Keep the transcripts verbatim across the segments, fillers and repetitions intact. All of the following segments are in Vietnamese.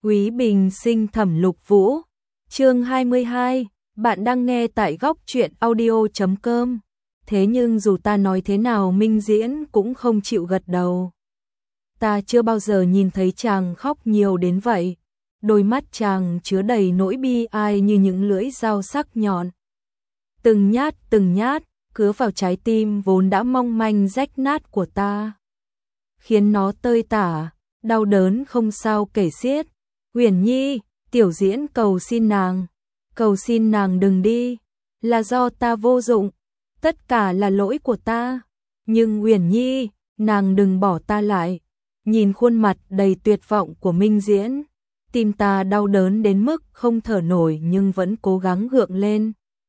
Quý Bình Sinh Thẩm Lục Vũ, chương hai mươi hai, bạn đang nghe tại góc truyện audio chấm com. Thế nhưng dù ta nói thế nào Minh Diễn cũng không chịu gật đầu. Ta chưa bao giờ nhìn thấy chàng khóc nhiều đến vậy. Đôi mắt chàng chứa đầy nỗi bi ai như những lưỡi dao sắc nhọn. Từng nhát từng nhát, cứa vào trái tim vốn đã mong manh rách nát của ta. Khiến nó tơi tả, đau đớn không sao kể xiết. Uyển Nhi, Tiểu Diễn cầu xin nàng, cầu xin nàng đừng đi, là do ta vô dụng, tất cả là lỗi của ta. Nhưng Uyển Nhi, nàng đừng bỏ ta lại. Nhìn khuôn mặt đầy tuyệt vọng của Minh Diễn, tim ta đau đớn đến mức không thở nổi nhưng vẫn cố gắng gượng lên.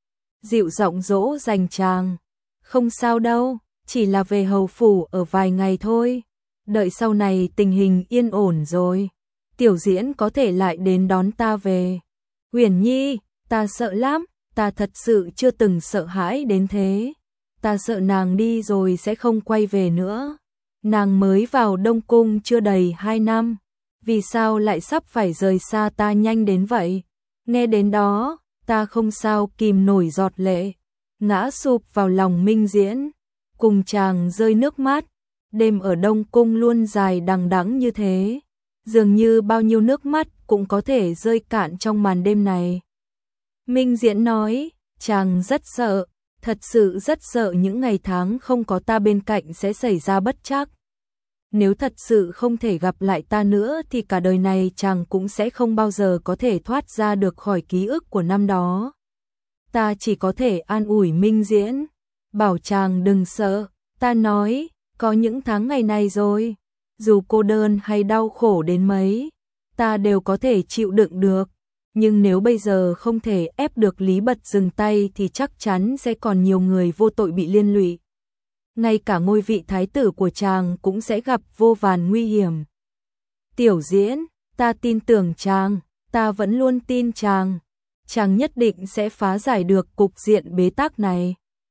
Dịu giọng dỗ dành chàng, không sao đâu, chỉ là về hầu phủ ở vài ngày thôi, đợi sau này tình hình yên ổn rồi, Tiểu Diễn có thể lại đến đón ta về. Uyển Nhi, ta sợ lắm, ta thật sự chưa từng sợ hãi đến thế. Ta sợ nàng đi rồi sẽ không quay về nữa. Nàng mới vào Đông Cung chưa đầy hai năm, vì sao lại sắp phải rời xa ta nhanh đến vậy? Nghe đến đó, ta không sao kìm nổi giọt lệ, ngã sụp vào lòng Minh Diễn, cùng chàng rơi nước mắt. Đêm ở Đông Cung luôn dài đằng đẵng như thế, dường như bao nhiêu nước mắt cũng có thể rơi cạn trong màn đêm này. Minh Diễn nói, chàng rất sợ, thật sự rất sợ những ngày tháng không có ta bên cạnh sẽ xảy ra bất trắc. Nếu thật sự không thể gặp lại ta nữa thì cả đời này chàng cũng sẽ không bao giờ có thể thoát ra được khỏi ký ức của năm đó. Ta chỉ có thể an ủi Minh Diễn, bảo chàng đừng sợ. Ta nói, có những tháng ngày này rồi, dù cô đơn hay đau khổ đến mấy, ta đều có thể chịu đựng được. Nhưng nếu bây giờ không thể ép được Lý Bật dừng tay thì chắc chắn sẽ còn nhiều người vô tội bị liên lụy. Ngay cả ngôi vị thái tử của chàng cũng sẽ gặp vô vàn nguy hiểm. Tiểu Diễn, ta tin tưởng chàng, ta vẫn luôn tin chàng. Chàng nhất định sẽ phá giải được cục diện bế tắc này.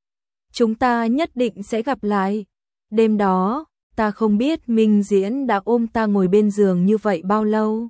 Chúng ta nhất định sẽ gặp lại. Đêm đó, ta không biết Minh Diễn đã ôm ta ngồi bên giường như vậy bao lâu.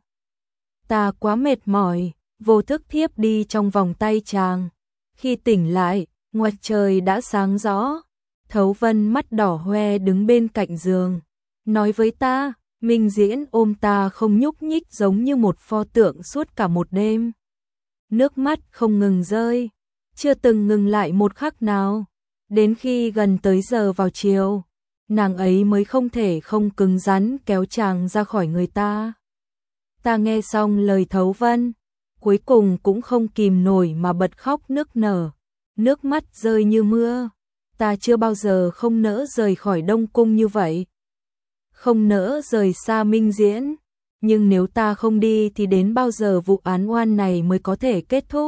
Ta quá mệt mỏi, vô thức thiếp đi trong vòng tay chàng. Khi tỉnh lại, ngoài trời đã sáng rõ. Thấu Vân mắt đỏ hoe đứng bên cạnh giường, nói với ta, Minh Diễn ôm ta không nhúc nhích giống như một pho tượng suốt cả một đêm. Nước mắt không ngừng rơi, chưa từng ngừng lại một khắc nào. Đến khi gần tới giờ vào chiều, nàng ấy mới không thể không cứng rắn kéo chàng ra khỏi người ta. Ta nghe xong lời Thấu Vân, cuối cùng cũng không kìm nổi mà bật khóc nức nở, nước mắt rơi như mưa. Ta chưa bao giờ không nỡ rời khỏi Đông Cung như vậy. Không nỡ rời xa Minh Diễn. Nhưng nếu ta không đi thì đến bao giờ vụ án oan này mới có thể kết thúc?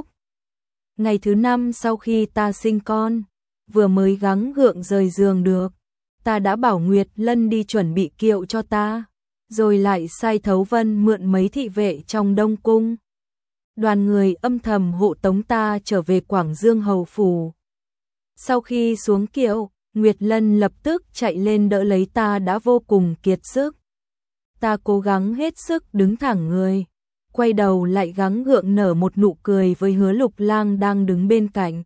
Ngày thứ năm sau khi ta sinh con, vừa mới gắng gượng rời giường được, ta đã bảo Nguyệt Lân đi chuẩn bị kiệu cho ta, rồi lại sai Thấu Vân mượn mấy thị vệ trong Đông Cung. Đoàn người âm thầm hộ tống ta trở về Quảng Dương hầu phủ. Sau khi xuống kiệu, Nguyệt Lân lập tức chạy lên đỡ lấy ta đã vô cùng kiệt sức. Ta cố gắng hết sức đứng thẳng người, quay đầu lại gắng gượng nở một nụ cười với Hứa Lục Lang đang đứng bên cạnh.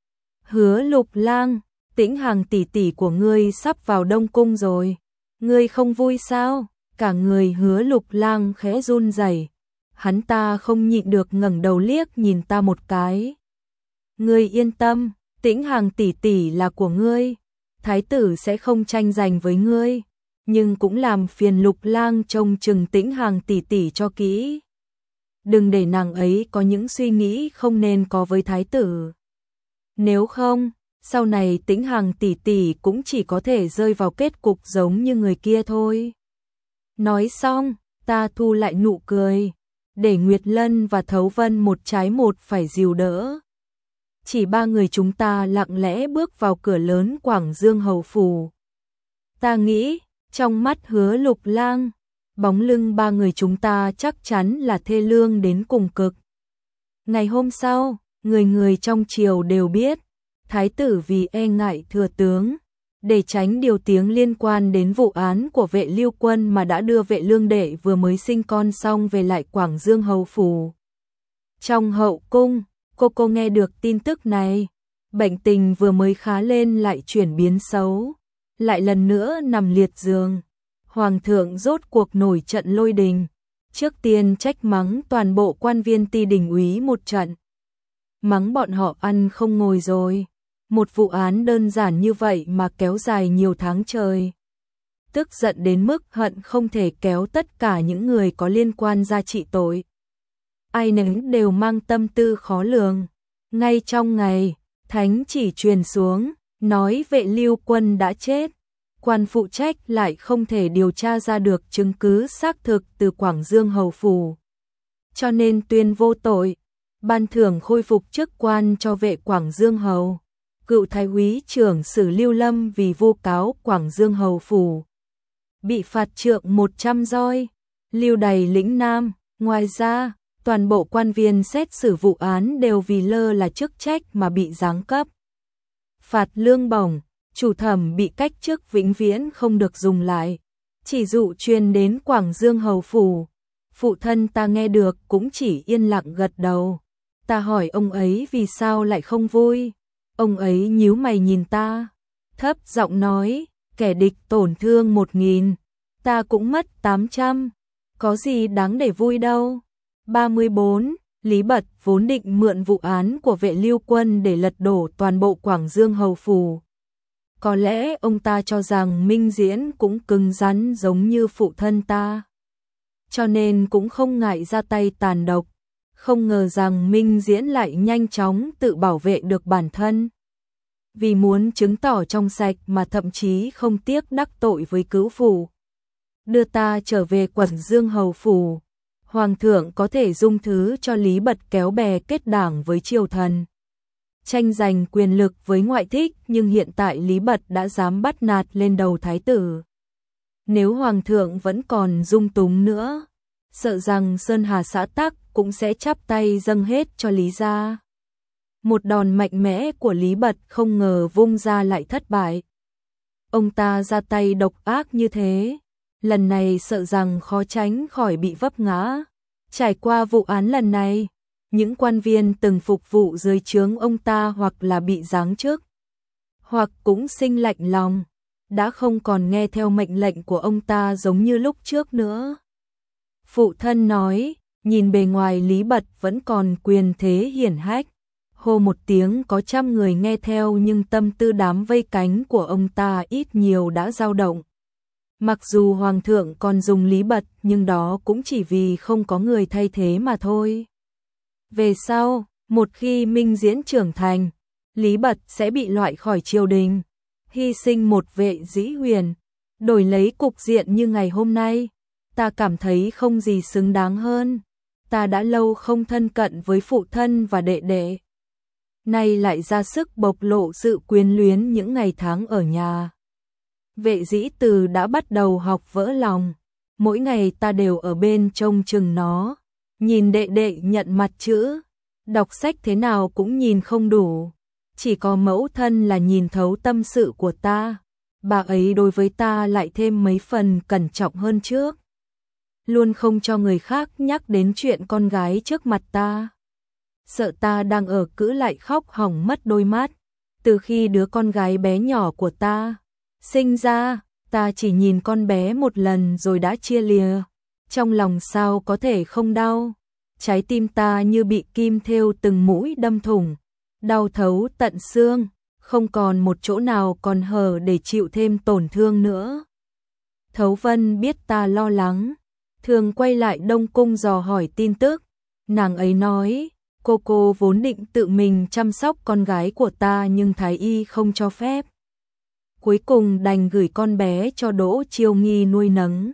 Hứa Lục Lang, Tĩnh Hằng tỷ tỷ của ngươi sắp vào Đông Cung rồi, ngươi không vui sao? Cả người Hứa Lục Lang khẽ run rẩy, hắn ta không nhịn được ngẩng đầu liếc nhìn ta một cái. Ngươi yên tâm, Tĩnh Hằng tỷ tỷ là của ngươi, thái tử sẽ không tranh giành với ngươi, nhưng cũng làm phiền Lục Lang trông chừng Tĩnh Hằng tỷ tỷ cho kỹ. Đừng để nàng ấy có những suy nghĩ không nên có với thái tử. Nếu không, sau này Tĩnh Hằng tỷ tỷ cũng chỉ có thể rơi vào kết cục giống như người kia thôi. Nói xong, ta thu lại nụ cười, để Nguyệt Lân và Thấu Vân một trái một phải dìu đỡ. Chỉ ba người chúng ta lặng lẽ bước vào cửa lớn Quảng Dương hầu phủ. Ta nghĩ, trong mắt Hứa Lục Lang, bóng lưng ba người chúng ta chắc chắn là thê lương đến cùng cực. Ngày hôm sau, người người trong triều đều biết, thái tử vì e ngại thừa tướng, Để tránh điều tiếng liên quan đến vụ án của Vệ Lưu Quân mà đã đưa Vệ Lương Đệ vừa mới sinh con xong về lại Quảng Dương hầu phủ. Trong hậu cung, cô cô nghe được tin tức này, bệnh tình vừa mới khá lên lại chuyển biến xấu, lại lần nữa nằm liệt giường. Hoàng thượng rốt cuộc nổi trận lôi đình, trước tiên trách mắng toàn bộ quan viên Ti Đình úy một trận. Mắng bọn họ ăn không ngồi rồi, một vụ án đơn giản như vậy mà kéo dài nhiều tháng trời. Tức giận đến mức hận không thể kéo tất cả những người có liên quan ra trị tội. Ai nấy đều mang tâm tư khó lường. Ngay trong ngày, thánh chỉ truyền xuống, nói Vệ Lưu Quân đã chết. Quan phụ trách lại không thể điều tra ra được chứng cứ xác thực từ Quảng Dương hầu phủ, cho nên tuyên vô tội, ban thưởng khôi phục chức quan cho Vệ Quảng Dương hầu. Cựu thái úy trưởng Sử Lưu Lâm vì vu cáo Quảng Dương hầu phủ, bị phạt trượng một trăm roi, lưu đày lĩnh Nam. Ngoài ra, toàn bộ quan viên xét xử vụ án đều vì lơ là chức trách mà bị giáng cấp, phạt lương bổng. Chủ thẩm bị cách chức vĩnh viễn không được dùng lại. Chỉ dụ truyền đến Quảng Dương hầu phủ, phụ thân ta nghe được cũng chỉ yên lặng gật đầu. Ta hỏi ông ấy vì sao lại không vui. Ông ấy nhíu mày nhìn ta, thấp giọng nói, kẻ địch tổn thương một nghìn, ta cũng mất tám trăm, có gì đáng để vui đâu. ba mươi bốn. Lý Bật vốn định mượn vụ án của Vệ Lưu Quân để lật đổ toàn bộ Quảng Dương hầu phủ. Có lẽ ông ta cho rằng Minh Diễn cũng cứng rắn giống như phụ thân ta, cho nên cũng không ngại ra tay tàn độc. Không ngờ rằng Minh Diễn lại nhanh chóng tự bảo vệ được bản thân. Vì muốn chứng tỏ trong sạch mà thậm chí không tiếc đắc tội với cứu phủ, đưa ta trở về Quảng Dương hầu phủ. Hoàng thượng có thể dung thứ cho Lý Bật kéo bè kết đảng với triều thần, tranh giành quyền lực với ngoại thích, nhưng hiện tại Lý Bật đã dám bắt nạt lên đầu thái tử. Nếu hoàng thượng vẫn còn dung túng nữa, sợ rằng Sơn Hà xã Tắc cũng sẽ chắp tay dâng hết cho Lý gia. Một đòn mạnh mẽ của Lý Bật không ngờ vung ra lại thất bại. Ông ta ra tay độc ác như thế, lần này sợ rằng khó tránh khỏi bị vấp ngã. Trải qua vụ án lần này, những quan viên từng phục vụ dưới trướng ông ta hoặc là bị giáng chức, hoặc cũng sinh lạnh lòng, đã không còn nghe theo mệnh lệnh của ông ta giống như lúc trước nữa. Phụ thân nói, nhìn bề ngoài Lý Bật vẫn còn quyền thế hiển hách, hô một tiếng có trăm người nghe theo, nhưng tâm tư đám vây cánh của ông ta ít nhiều đã dao động. Mặc dù hoàng thượng còn dùng Lý Bật, nhưng đó cũng chỉ vì không có người thay thế mà thôi. Về sau, một khi Minh Diễn trưởng thành, Lý Bật sẽ bị loại khỏi triều đình, hy sinh một Vệ Dĩ Huyền, đổi lấy cục diện như ngày hôm nay. Ta cảm thấy không gì xứng đáng hơn. Ta đã lâu không thân cận với phụ thân và đệ đệ, nay lại ra sức bộc lộ sự quyến luyến những ngày tháng ở nhà. Vệ Dĩ Từ đã bắt đầu học vỡ lòng, mỗi ngày ta đều ở bên trông chừng nó, nhìn đệ đệ nhận mặt chữ, đọc sách thế nào cũng nhìn không đủ, chỉ có mẫu thân là nhìn thấu tâm sự của ta, bà ấy đối với ta lại thêm mấy phần cẩn trọng hơn trước, luôn không cho người khác nhắc đến chuyện con gái trước mặt ta. Sợ ta đang ở cữ lại khóc hỏng mất đôi mắt. Từ khi đứa con gái bé nhỏ của ta sinh ra, ta chỉ nhìn con bé một lần rồi đã chia lìa, trong lòng sao có thể không đau. Trái tim ta như bị kim thêu từng mũi đâm thủng, đau thấu tận xương, không còn một chỗ nào còn hở để chịu thêm tổn thương nữa. Thấu Vân biết ta lo lắng, thường quay lại Đông Cung dò hỏi tin tức. Nàng ấy nói, cô cô vốn định tự mình chăm sóc con gái của ta nhưng Thái Y không cho phép. Cuối cùng đành gửi con bé cho Đỗ Chiêu Nghi nuôi nấng.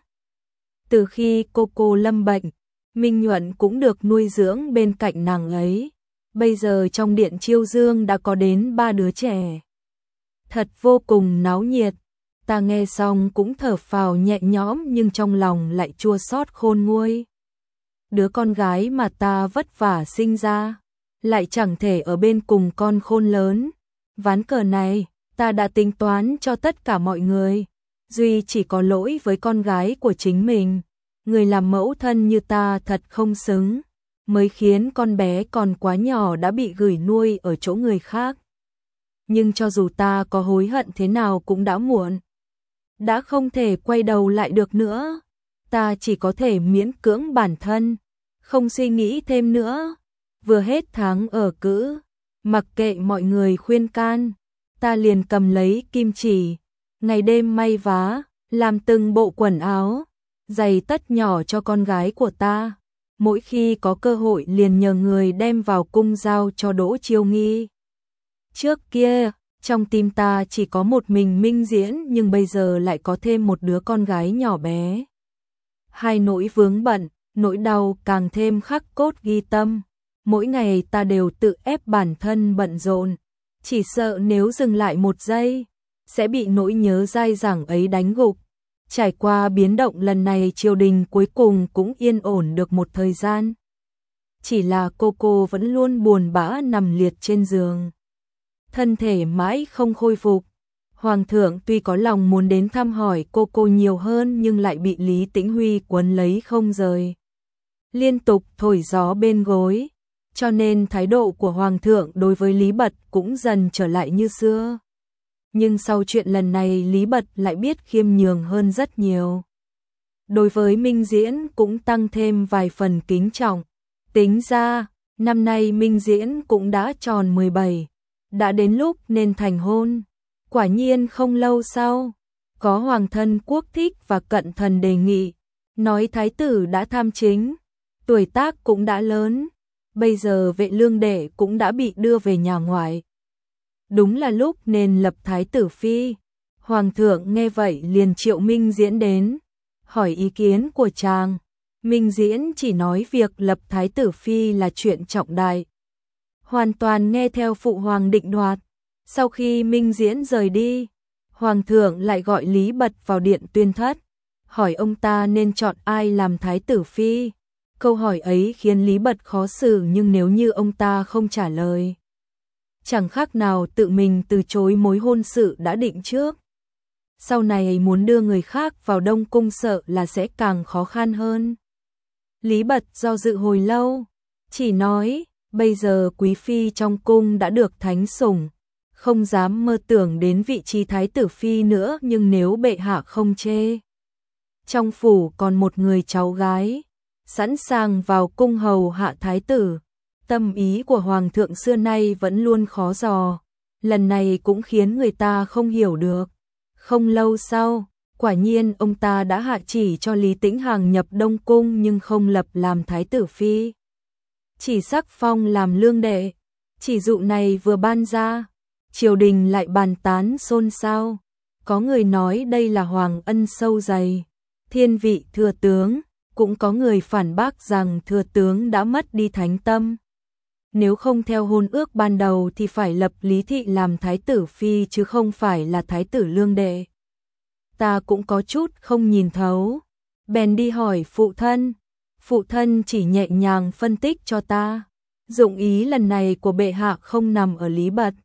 Từ khi cô cô lâm bệnh, Minh Nhuận cũng được nuôi dưỡng bên cạnh nàng ấy. Bây giờ trong điện Chiêu Dương đã có đến ba đứa trẻ. Thật vô cùng náo nhiệt. Ta nghe xong cũng thở phào nhẹ nhõm nhưng trong lòng lại chua xót khôn nguôi. Đứa con gái mà ta vất vả sinh ra, lại chẳng thể ở bên cùng con khôn lớn. Ván cờ này, Ta đã tính toán cho tất cả mọi người, duy chỉ có lỗi với con gái của chính mình. Người làm mẫu thân như ta thật không xứng, mới khiến con bé còn quá nhỏ đã bị gửi nuôi ở chỗ người khác. Nhưng cho dù ta có hối hận thế nào cũng đã muộn. Đã không thể quay đầu lại được nữa. Ta chỉ có thể miễn cưỡng bản thân, không suy nghĩ thêm nữa. Vừa hết tháng ở cữ, mặc kệ mọi người khuyên can, ta liền cầm lấy kim chỉ, ngày đêm may vá, làm từng bộ quần áo, giày tất nhỏ cho con gái của ta. Mỗi khi có cơ hội liền nhờ người đem vào cung giao cho Đỗ Chiêu Nghi. Trước kia, trong tim ta chỉ có một mình Minh Diễn, nhưng bây giờ lại có thêm một đứa con gái nhỏ bé. Hai nỗi vướng bận, nỗi đau càng thêm khắc cốt ghi tâm. Mỗi ngày ta đều tự ép bản thân bận rộn, chỉ sợ nếu dừng lại một giây, sẽ bị nỗi nhớ dai dẳng ấy đánh gục. Trải qua biến động lần này, triều đình cuối cùng cũng yên ổn được một thời gian. Chỉ là cô cô vẫn luôn buồn bã nằm liệt trên giường, thân thể mãi không khôi phục. Hoàng thượng tuy có lòng muốn đến thăm hỏi cô cô nhiều hơn, nhưng lại bị Lý Tĩnh Huy quấn lấy không rời, liên tục thổi gió bên gối, cho nên thái độ của Hoàng thượng đối với Lý Bật cũng dần trở lại như xưa. Nhưng sau chuyện lần này, Lý Bật lại biết khiêm nhường hơn rất nhiều. Đối với Minh Diễn cũng tăng thêm vài phần kính trọng. Tính ra, năm nay Minh Diễn cũng đã tròn mười bảy, đã đến lúc nên thành hôn. Quả nhiên không lâu sau, có hoàng thân quốc thích và cận thần đề nghị, nói thái tử đã tham chính, tuổi tác cũng đã lớn, bây giờ Vệ Lương đệ cũng đã bị đưa về nhà ngoại. Đúng là lúc nên lập thái tử phi. Hoàng thượng nghe vậy liền triệu Minh Diễn đến, hỏi ý kiến của chàng. Minh Diễn chỉ nói việc lập thái tử phi là chuyện trọng đại, hoàn toàn nghe theo phụ hoàng định đoạt. Sau khi Minh Diễn rời đi, Hoàng thượng lại gọi Lý Bật vào điện tuyên thất, hỏi ông ta nên chọn ai làm thái tử phi. Câu hỏi ấy khiến Lý Bật khó xử, nhưng nếu như ông ta không trả lời, chẳng khác nào tự mình từ chối mối hôn sự đã định trước. Sau này muốn đưa người khác vào Đông Cung sợ là sẽ càng khó khăn hơn. Lý Bật do dự hồi lâu, chỉ nói, bây giờ quý phi trong cung đã được thánh sủng, không dám mơ tưởng đến vị trí thái tử phi nữa, nhưng nếu bệ hạ không chê, trong phủ còn một người cháu gái, sẵn sàng vào cung hầu hạ thái tử. Tâm ý của hoàng thượng xưa nay vẫn luôn khó dò, lần này cũng khiến người ta không hiểu được. Không lâu sau, quả nhiên ông ta đã hạ chỉ cho Lý Tĩnh Hằng nhập Đông Cung, nhưng không lập làm thái tử phi, chỉ sắc phong làm lương đệ. Chỉ dụ này vừa ban ra, triều đình lại bàn tán xôn xao. Có người nói đây là hoàng ân sâu dày, thiên vị thừa tướng, cũng có người phản bác rằng thừa tướng đã mất đi thánh tâm. Nếu không theo hôn ước ban đầu thì phải lập Lý Thị làm thái tử phi chứ không phải là thái tử lương đệ. Ta cũng có chút không nhìn thấu, bèn đi hỏi phụ thân. Phụ thân chỉ nhẹ nhàng phân tích cho ta, dụng ý lần này của bệ hạ không nằm ở Lý Bật,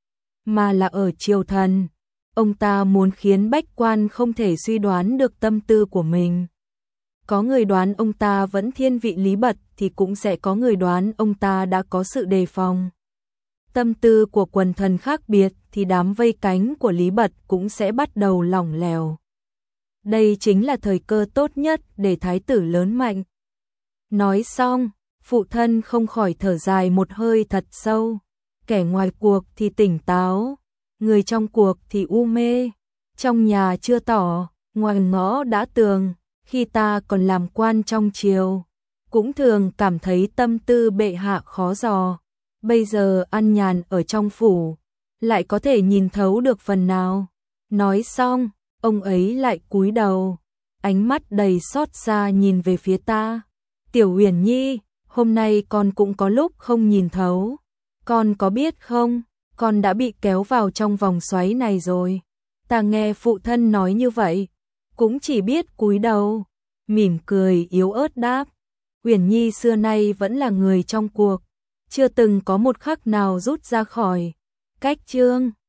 mà là ở triều thần. Ông ta muốn khiến bách quan không thể suy đoán được tâm tư của mình. Có người đoán ông ta vẫn thiên vị Lý Bật, thì cũng sẽ có người đoán ông ta đã có sự đề phòng. Tâm tư của quần thần khác biệt thì đám vây cánh của Lý Bật cũng sẽ bắt đầu lỏng lẻo. Đây chính là thời cơ tốt nhất để thái tử lớn mạnh. Nói xong, phụ thân không khỏi thở dài một hơi thật sâu. Kẻ ngoài cuộc thì tỉnh táo, người trong cuộc thì u mê. Trong nhà chưa tỏ, ngoài ngõ đã tường. Khi ta còn làm quan trong triều, cũng thường cảm thấy tâm tư bệ hạ khó dò. Bây giờ ăn nhàn ở trong phủ, lại có thể nhìn thấu được phần nào. Nói xong, ông ấy lại cúi đầu, ánh mắt đầy xót xa nhìn về phía ta. Tiểu Uyển Nhi, hôm nay con cũng có lúc không nhìn thấu. Con có biết không, con đã bị kéo vào trong vòng xoáy này rồi. Ta nghe phụ thân nói như vậy, cũng chỉ biết cúi đầu, mỉm cười yếu ớt đáp. Uyển Nhi xưa nay vẫn là người trong cuộc, chưa từng có một khắc nào rút ra khỏi cách chương.